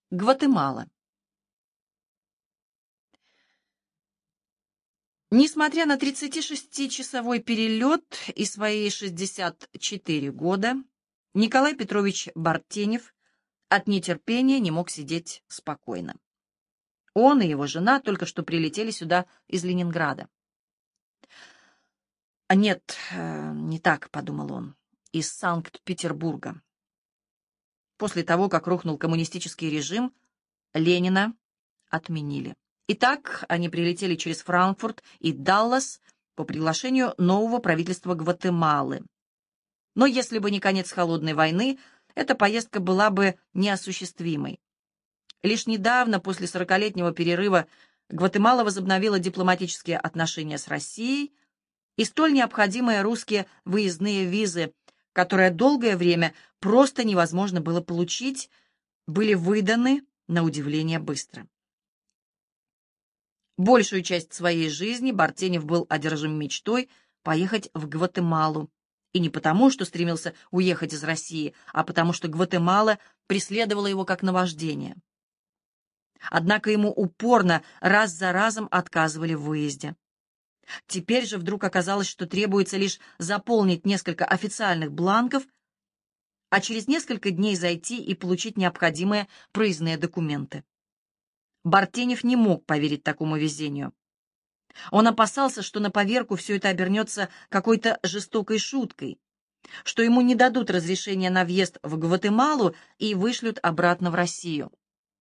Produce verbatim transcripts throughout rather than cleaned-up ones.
Гватемала. Несмотря на тридцатишестичасовой перелет и свои шестьдесят четыре года, Николай Петрович Бартенев от нетерпения не мог сидеть спокойно. Он и его жена только что прилетели сюда из Ленинграда. «А нет, не так», — подумал он, — «из Санкт-Петербурга». После того, как рухнул коммунистический режим, Ленина отменили. Итак, они прилетели через Франкфурт и Даллас по приглашению нового правительства Гватемалы. Но если бы не конец холодной войны, эта поездка была бы неосуществимой. Лишь недавно, после сорокалетнего перерыва, Гватемала возобновила дипломатические отношения с Россией, и столь необходимые русские выездные визы, которые долгое время просто невозможно было получить, были выданы на удивление быстро. Большую часть своей жизни Бартенев был одержим мечтой поехать в Гватемалу. И не потому, что стремился уехать из России, а потому, что Гватемала преследовала его как наваждение. Однако ему упорно раз за разом отказывали в выезде. Теперь же вдруг оказалось, что требуется лишь заполнить несколько официальных бланков, а через несколько дней зайти и получить необходимые проездные документы. Бартенев не мог поверить такому везению. Он опасался, что на поверку все это обернется какой-то жестокой шуткой, что ему не дадут разрешения на въезд в Гватемалу и вышлют обратно в Россию.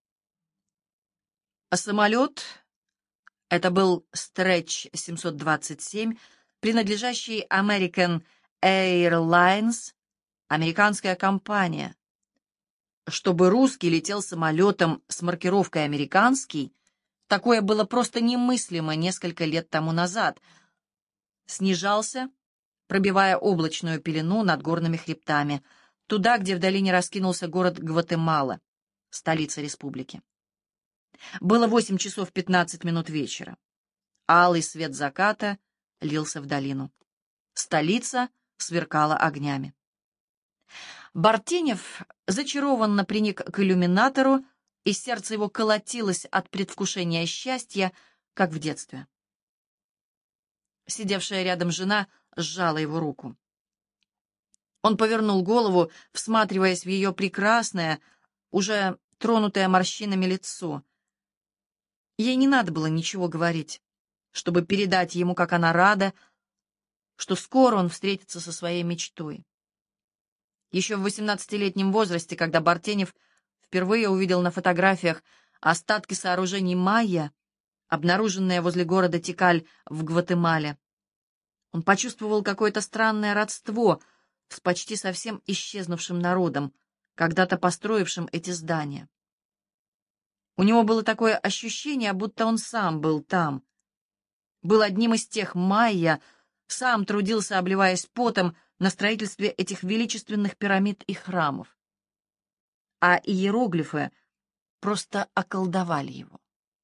А самолет, это был Stretch семьсот двадцать семь, принадлежащий American Airlines, американская компания. Чтобы русский летел самолетом с маркировкой «американский», такое было просто немыслимо несколько лет тому назад. Снижался, пробивая облачную пелену над горными хребтами, туда, где в долине раскинулся город Гватемала, столица республики. Было восемь часов пятнадцать минут вечера. Алый свет заката лился в долину. Столица сверкала огнями. Бартенев зачарованно приник к иллюминатору, и сердце его колотилось от предвкушения счастья, как в детстве. Сидевшая рядом жена сжала его руку. Он повернул голову, всматриваясь в ее прекрасное, уже тронутое морщинами лицо. Ей не надо было ничего говорить, чтобы передать ему, как она рада, что скоро он встретится со своей мечтой. Еще в восемнадцатилетнем возрасте, когда Бартенев впервые увидел на фотографиях остатки сооружений майя, обнаруженные возле города Тикаль в Гватемале, он почувствовал какое-то странное родство с почти совсем исчезнувшим народом, когда-то построившим эти здания. У него было такое ощущение, будто он сам был там, был одним из тех майя, сам трудился, обливаясь потом, на строительстве этих величественных пирамид и храмов. А иероглифы просто околдовали его.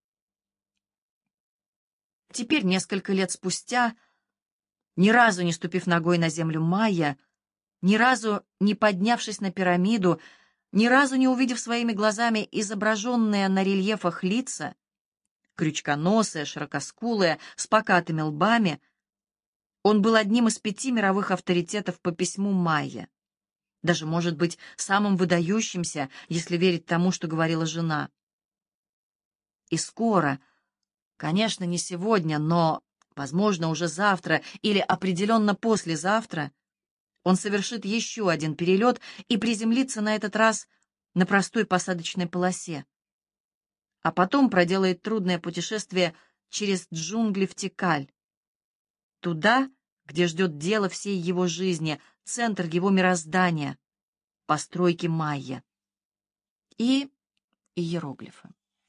Теперь, несколько лет спустя, ни разу не ступив ногой на землю майя, ни разу не поднявшись на пирамиду, ни разу не увидев своими глазами изображенные на рельефах лица, крючконосые, широкоскулые, с покатыми лбами, он был одним из пяти мировых авторитетов по письму майя, даже, может быть, самым выдающимся, если верить тому, что говорила жена. И скоро, конечно, не сегодня, но, возможно, уже завтра или определенно послезавтра, он совершит еще один перелет и приземлится на этот раз на простой посадочной полосе, а потом проделает трудное путешествие через джунгли в Тикаль, туда, где ждет дело всей его жизни, центр его мироздания, постройки майя и иероглифы.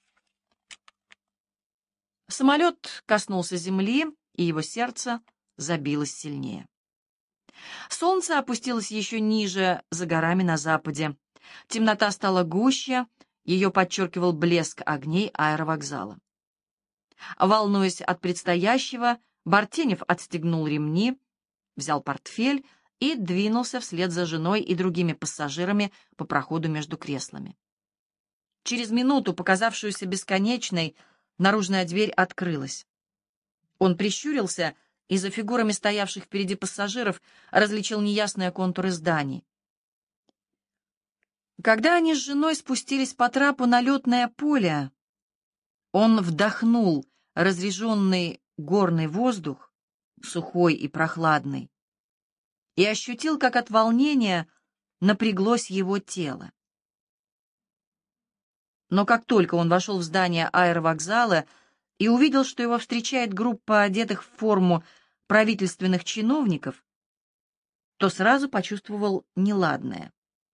Самолет коснулся земли, и его сердце забилось сильнее. Солнце опустилось еще ниже, за горами на западе. Темнота стала гуще, ее подчеркивал блеск огней аэровокзала. Волнуясь от предстоящего, Бартенев отстегнул ремни, взял портфель и двинулся вслед за женой и другими пассажирами по проходу между креслами. Через минуту, показавшуюся бесконечной, наружная дверь открылась. Он прищурился и за фигурами стоявших впереди пассажиров различил неясные контуры зданий. Когда они с женой спустились по трапу на летное поле, он вдохнул разреженный горный воздух, сухой и прохладный, и ощутил, как от волнения напряглось его тело. Но как только он вошел в здание аэровокзала и увидел, что его встречает группа одетых в форму правительственных чиновников, то сразу почувствовал неладное.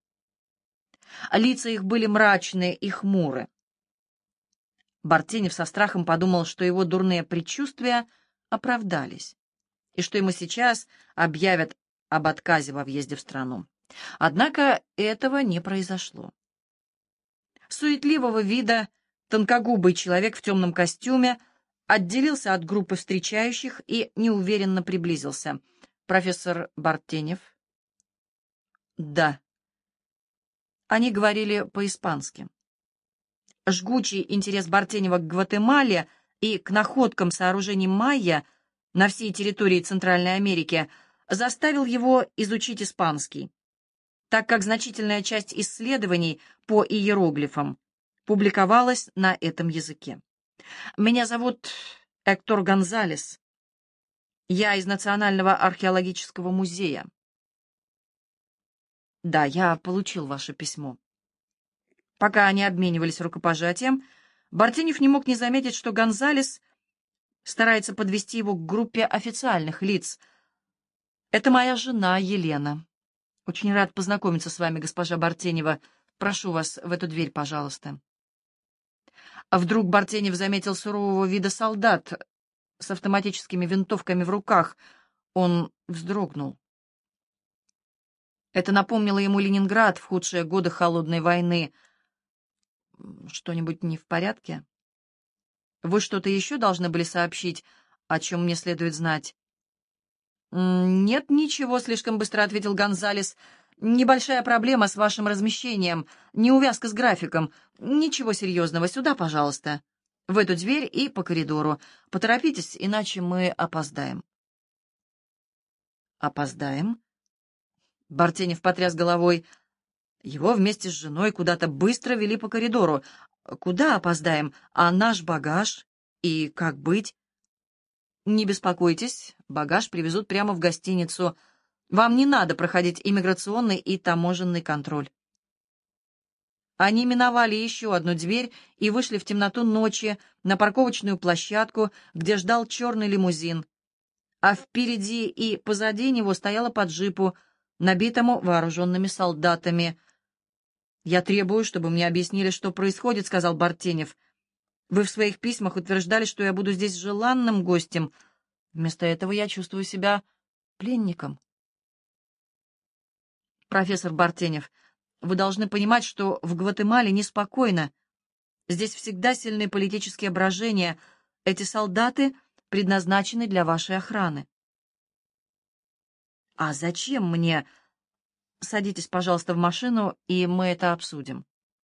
Лица их были мрачные и хмуры. Бартенев со страхом подумал, что его дурные предчувствия оправдались, и что ему сейчас объявят об отказе во въезде в страну. Однако этого не произошло. Суетливого вида тонкогубый человек в темном костюме отделился от группы встречающих и неуверенно приблизился. «Профессор Бартенев?» «Да». Они говорили по-испански. Жгучий интерес Бартенева к Гватемале и к находкам сооружений майя на всей территории Центральной Америки заставил его изучить испанский, так как значительная часть исследований по иероглифам публиковалась на этом языке. «Меня зовут Эктор Гонзалес. Я из Национального археологического музея». «Да, я получил ваше письмо». Пока они обменивались рукопожатием, Бартенев не мог не заметить, что Гонзалес старается подвести его к группе официальных лиц. «Это моя жена Елена. Очень рад познакомиться с вами, госпожа Бартенева. Прошу вас в эту дверь, пожалуйста». А вдруг Бартенев заметил сурового вида солдат с автоматическими винтовками в руках. Он вздрогнул. Это напомнило ему Ленинград в худшие годы Холодной войны. «Что-нибудь не в порядке? Вы что-то еще должны были сообщить, о чем мне следует знать?» «Нет, ничего», — слишком быстро ответил Гонзалес. «Небольшая проблема с вашим размещением, неувязка с графиком. Ничего серьезного. Сюда, пожалуйста. В эту дверь и по коридору. Поторопитесь, иначе мы опоздаем». «Опоздаем?» Бартенев потряс головой. Его вместе с женой куда-то быстро вели по коридору. «Куда опоздаем? А наш багаж? И как быть?» «Не беспокойтесь, багаж привезут прямо в гостиницу. Вам не надо проходить иммиграционный и таможенный контроль». Они миновали еще одну дверь и вышли в темноту ночи на парковочную площадку, где ждал черный лимузин, а впереди и позади него стояла по джипу, набитому вооруженными солдатами. «Я требую, чтобы мне объяснили, что происходит», — сказал Бартенев. «Вы в своих письмах утверждали, что я буду здесь желанным гостем. Вместо этого я чувствую себя пленником». «Профессор Бартенев, вы должны понимать, что в Гватемале неспокойно. Здесь всегда сильны политические брожения. Эти солдаты предназначены для вашей охраны». «А зачем мне...» «Садитесь, пожалуйста, в машину, и мы это обсудим».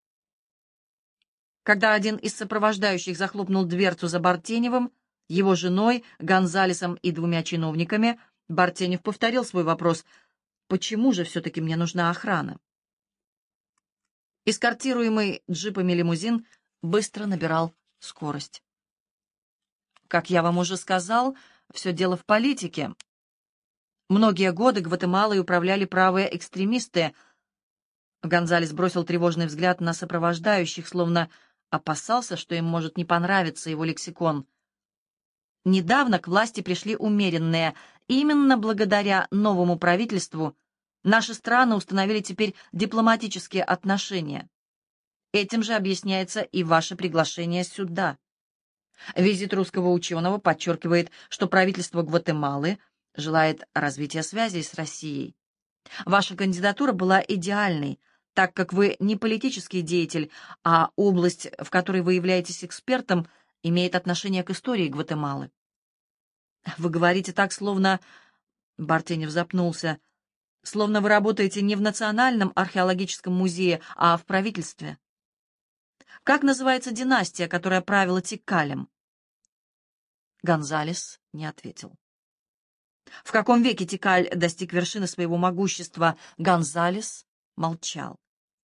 Когда один из сопровождающих захлопнул дверцу за Бартеневым, его женой, Гонзалесом и двумя чиновниками, Бартенев повторил свой вопрос: «Почему же все-таки мне нужна охрана?» Эскортируемый джипами лимузин быстро набирал скорость. «Как я вам уже сказал, все дело в политике. Многие годы Гватемалой управляли правые экстремисты». Гонзалес бросил тревожный взгляд на сопровождающих, словно опасался, что им может не понравиться его лексикон. «Недавно к власти пришли умеренные. Именно благодаря новому правительству наши страны установили теперь дипломатические отношения. Этим же объясняется и ваше приглашение сюда. Визит русского ученого подчеркивает, что правительство Гватемалы желает развития связей с Россией. Ваша кандидатура была идеальной, так как вы не политический деятель, а область, в которой вы являетесь экспертом, имеет отношение к истории Гватемалы». «Вы говорите так, словно...» — Бартенев запнулся. «Словно вы работаете не в Национальном археологическом музее, а в правительстве». Как называется династия, которая правила Тикалем? Гонзалес не ответил. В каком веке Тикаль достиг вершины своего могущества? Гонзалес молчал.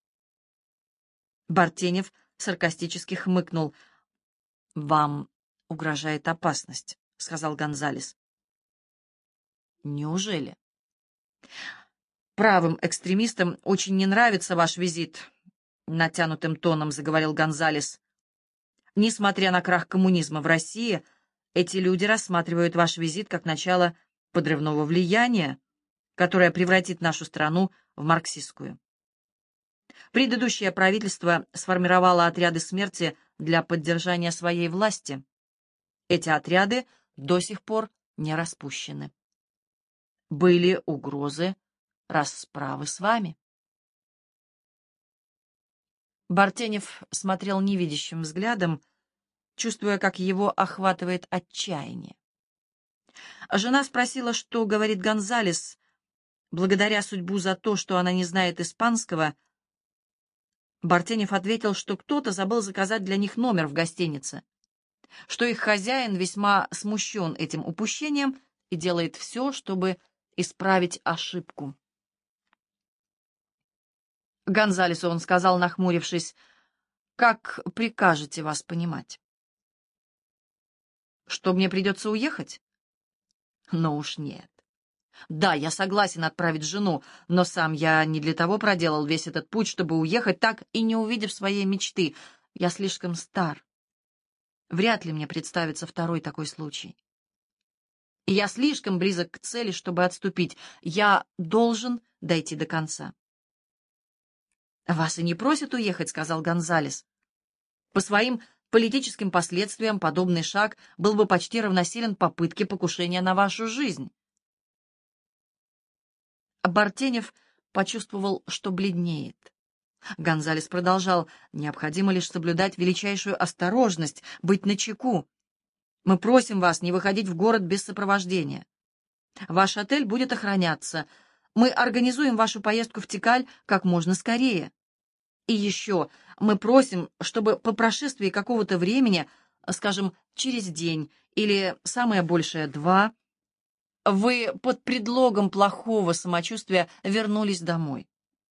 Бартенев саркастически хмыкнул. «Вам угрожает опасность», — сказал Гонзалес. «Неужели?» «Правым экстремистам очень не нравится ваш визит», — натянутым тоном заговорил Гонзалес. «Несмотря на крах коммунизма в России, эти люди рассматривают ваш визит как начало подрывного влияния, которое превратит нашу страну в марксистскую. Предыдущее правительство сформировало отряды смерти для поддержания своей власти. Эти отряды до сих пор не распущены. Были угрозы расправы с вами». Бартенев смотрел невидящим взглядом, чувствуя, как его охватывает отчаяние. Жена спросила, что говорит Гонзалес. Благодаря судьбу за то, что она не знает испанского, Бартенев ответил, что кто-то забыл заказать для них номер в гостинице, что их хозяин весьма смущен этим упущением и делает все, чтобы исправить ошибку. Гонзалесу он сказал, нахмурившись: «Как прикажете вас понимать? Что мне придется уехать? Но уж нет. Да, я согласен отправить жену, но сам я не для того проделал весь этот путь, чтобы уехать, так и не увидев своей мечты. Я слишком стар. Вряд ли мне представится второй такой случай. И я слишком близок к цели, чтобы отступить. Я должен дойти до конца». «Вас и не просят уехать», — сказал Гонзалес. «По своим политическим последствиям подобный шаг был бы почти равносилен попытке покушения на вашу жизнь». Бартенев почувствовал, что бледнеет. Гонзалес продолжал: «Необходимо лишь соблюдать величайшую осторожность, быть начеку. Мы просим вас не выходить в город без сопровождения. Ваш отель будет охраняться. Мы организуем вашу поездку в Тикаль как можно скорее. И еще мы просим, чтобы по прошествии какого-то времени, скажем, через день или самое большее два, вы под предлогом плохого самочувствия вернулись домой».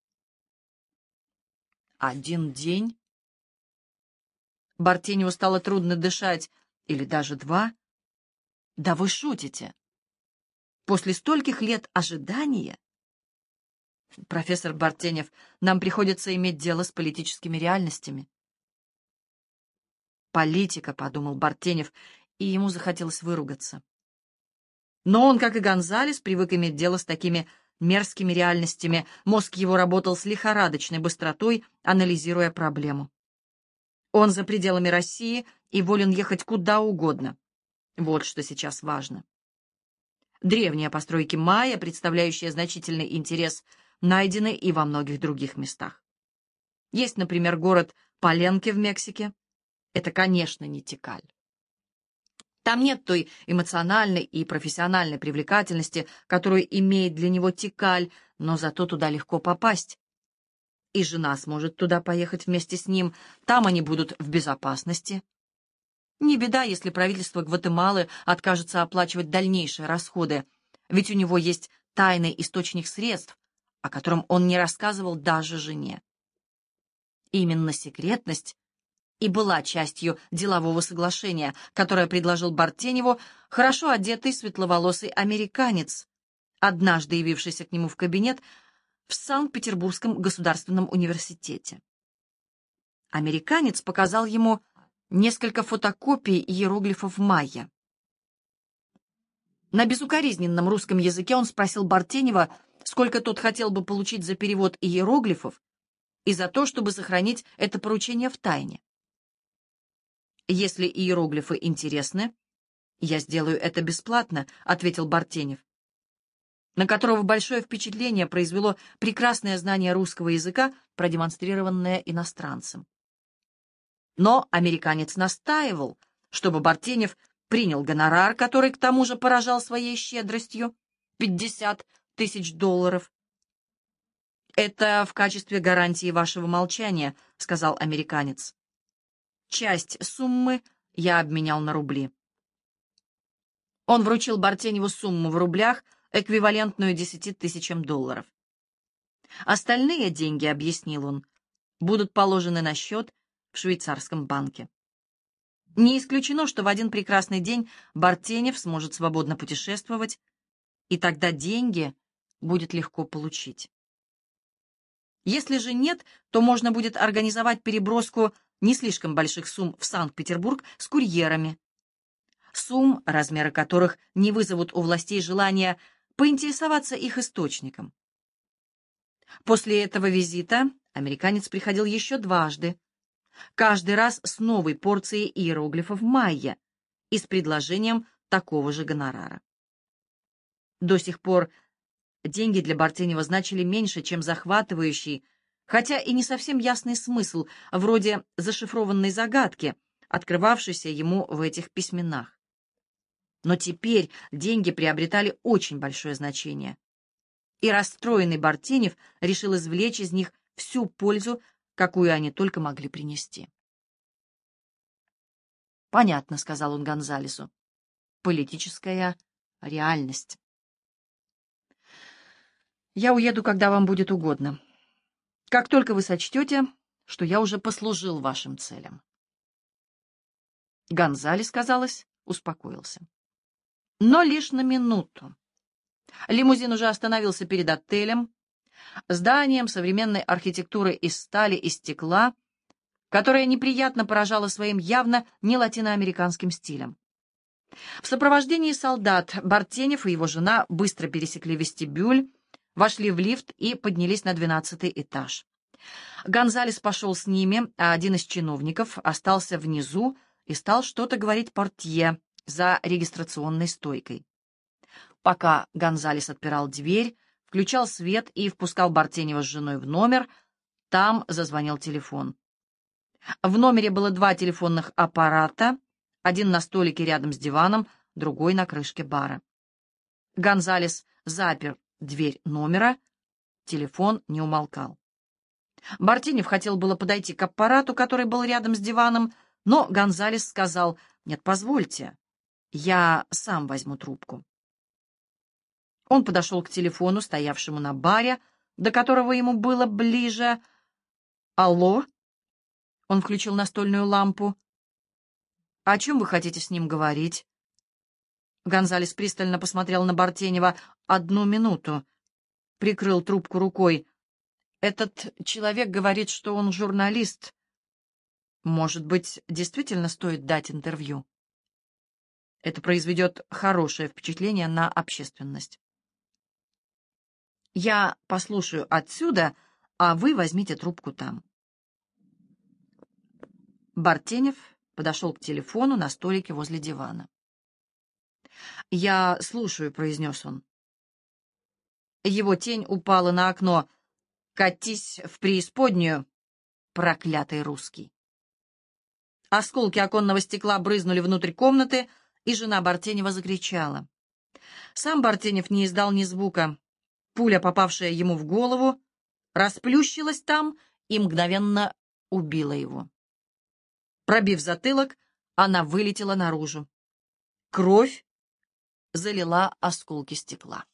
«Один день?» Бартеневу стало трудно дышать. «Или даже два? Да вы шутите. После стольких лет ожидания...» «Профессор Бартенев, нам приходится иметь дело с политическими реальностями». «Политика», — подумал Бартенев, и ему захотелось выругаться. Но он, как и Гонзалес, привык иметь дело с такими мерзкими реальностями. Мозг его работал с лихорадочной быстротой, анализируя проблему. Он за пределами России и волен ехать куда угодно. Вот что сейчас важно. Древние постройки майя, представляющие значительный интерес, найдены и во многих других местах. Есть, например, город Паленке в Мексике. Это, конечно, не Тикаль. Там нет той эмоциональной и профессиональной привлекательности, которую имеет для него Тикаль, но зато туда легко попасть. И жена сможет туда поехать вместе с ним. Там они будут в безопасности. Не беда, если правительство Гватемалы откажется оплачивать дальнейшие расходы, ведь у него есть тайный источник средств, о котором он не рассказывал даже жене. Именно секретность и была частью делового соглашения, которое предложил Бартеневу хорошо одетый светловолосый американец, однажды явившийся к нему в кабинет в Санкт-Петербургском государственном университете. Американец показал ему несколько фотокопий иероглифов майя. На безукоризненном русском языке он спросил Бартенева, сколько тот хотел бы получить за перевод иероглифов и за то, чтобы сохранить это поручение в тайне. «Если иероглифы интересны, я сделаю это бесплатно», — ответил Бартенев, на которого большое впечатление произвело прекрасное знание русского языка, продемонстрированное иностранцем. Но американец настаивал, чтобы Бартенев принял гонорар, который к тому же поражал своей щедростью — пятьдесят тысяч долларов. «Это в качестве гарантии вашего молчания», — сказал американец. Часть суммы я обменял на рубли. Он вручил Бартеневу сумму в рублях, эквивалентную десяти тысячам долларов. Остальные деньги, объяснил он, будут положены на счет в швейцарском банке. Не исключено, что в один прекрасный день Бартенев сможет свободно путешествовать, и тогда деньги будет легко получить. Если же нет, то можно будет организовать переброску не слишком больших сумм в Санкт-Петербург с курьерами, сумм, размеры которых не вызовут у властей желания поинтересоваться их источником. После этого визита американец приходил еще дважды, каждый раз с новой порцией иероглифов майя и с предложением такого же гонорара. До сих пор деньги для Бартенева значили меньше, чем захватывающий, хотя и не совсем ясный смысл, вроде зашифрованной загадки, открывавшейся ему в этих письменах. Но теперь деньги приобретали очень большое значение, и расстроенный Бартенев решил извлечь из них всю пользу, какую они только могли принести. «Понятно», — сказал он Гонзалесу, — «политическая реальность». «Я уеду, когда вам будет угодно, как только вы сочтете, что я уже послужил вашим целям». Гонзалес, казалось, успокоился. Но лишь на минуту. Лимузин уже остановился перед отелем, зданием современной архитектуры из стали и стекла, которое неприятно поражало своим явно не латиноамериканским стилем. В сопровождении солдат Бартенев и его жена быстро пересекли вестибюль, вошли в лифт и поднялись на двенадцатый этаж. Гонзалес пошел с ними, а один из чиновников остался внизу и стал что-то говорить портье за регистрационной стойкой. Пока Гонзалес отпирал дверь, включал свет и впускал Бартенева с женой в номер, там зазвонил телефон. В номере было два телефонных аппарата, один на столике рядом с диваном, другой на крышке бара. Гонзалес запер дверь номера, телефон не умолкал. Бартенев хотел было подойти к аппарату, который был рядом с диваном, но Гонзалес сказал: «Нет, позвольте, я сам возьму трубку». Он подошел к телефону, стоявшему на баре, до которого ему было ближе. «Алло?» Он включил настольную лампу. «О чем вы хотите с ним говорить?» Гонзалес пристально посмотрел на Бартенева. «Одну минуту». Прикрыл трубку рукой. «Этот человек говорит, что он журналист. Может быть, действительно стоит дать интервью? Это произведет хорошее впечатление на общественность. Я послушаю отсюда, а вы возьмите трубку там». Бартенев подошел к телефону на столике возле дивана. «Я слушаю», — произнес он. Его тень упала на окно. «Катись в преисподнюю, проклятый русский». Осколки оконного стекла брызнули внутрь комнаты, и жена Бартенева закричала. Сам Бартенев не издал ни звука. Пуля, попавшая ему в голову, расплющилась там и мгновенно убила его. Пробив затылок, она вылетела наружу. Кровь залила осколки стекла.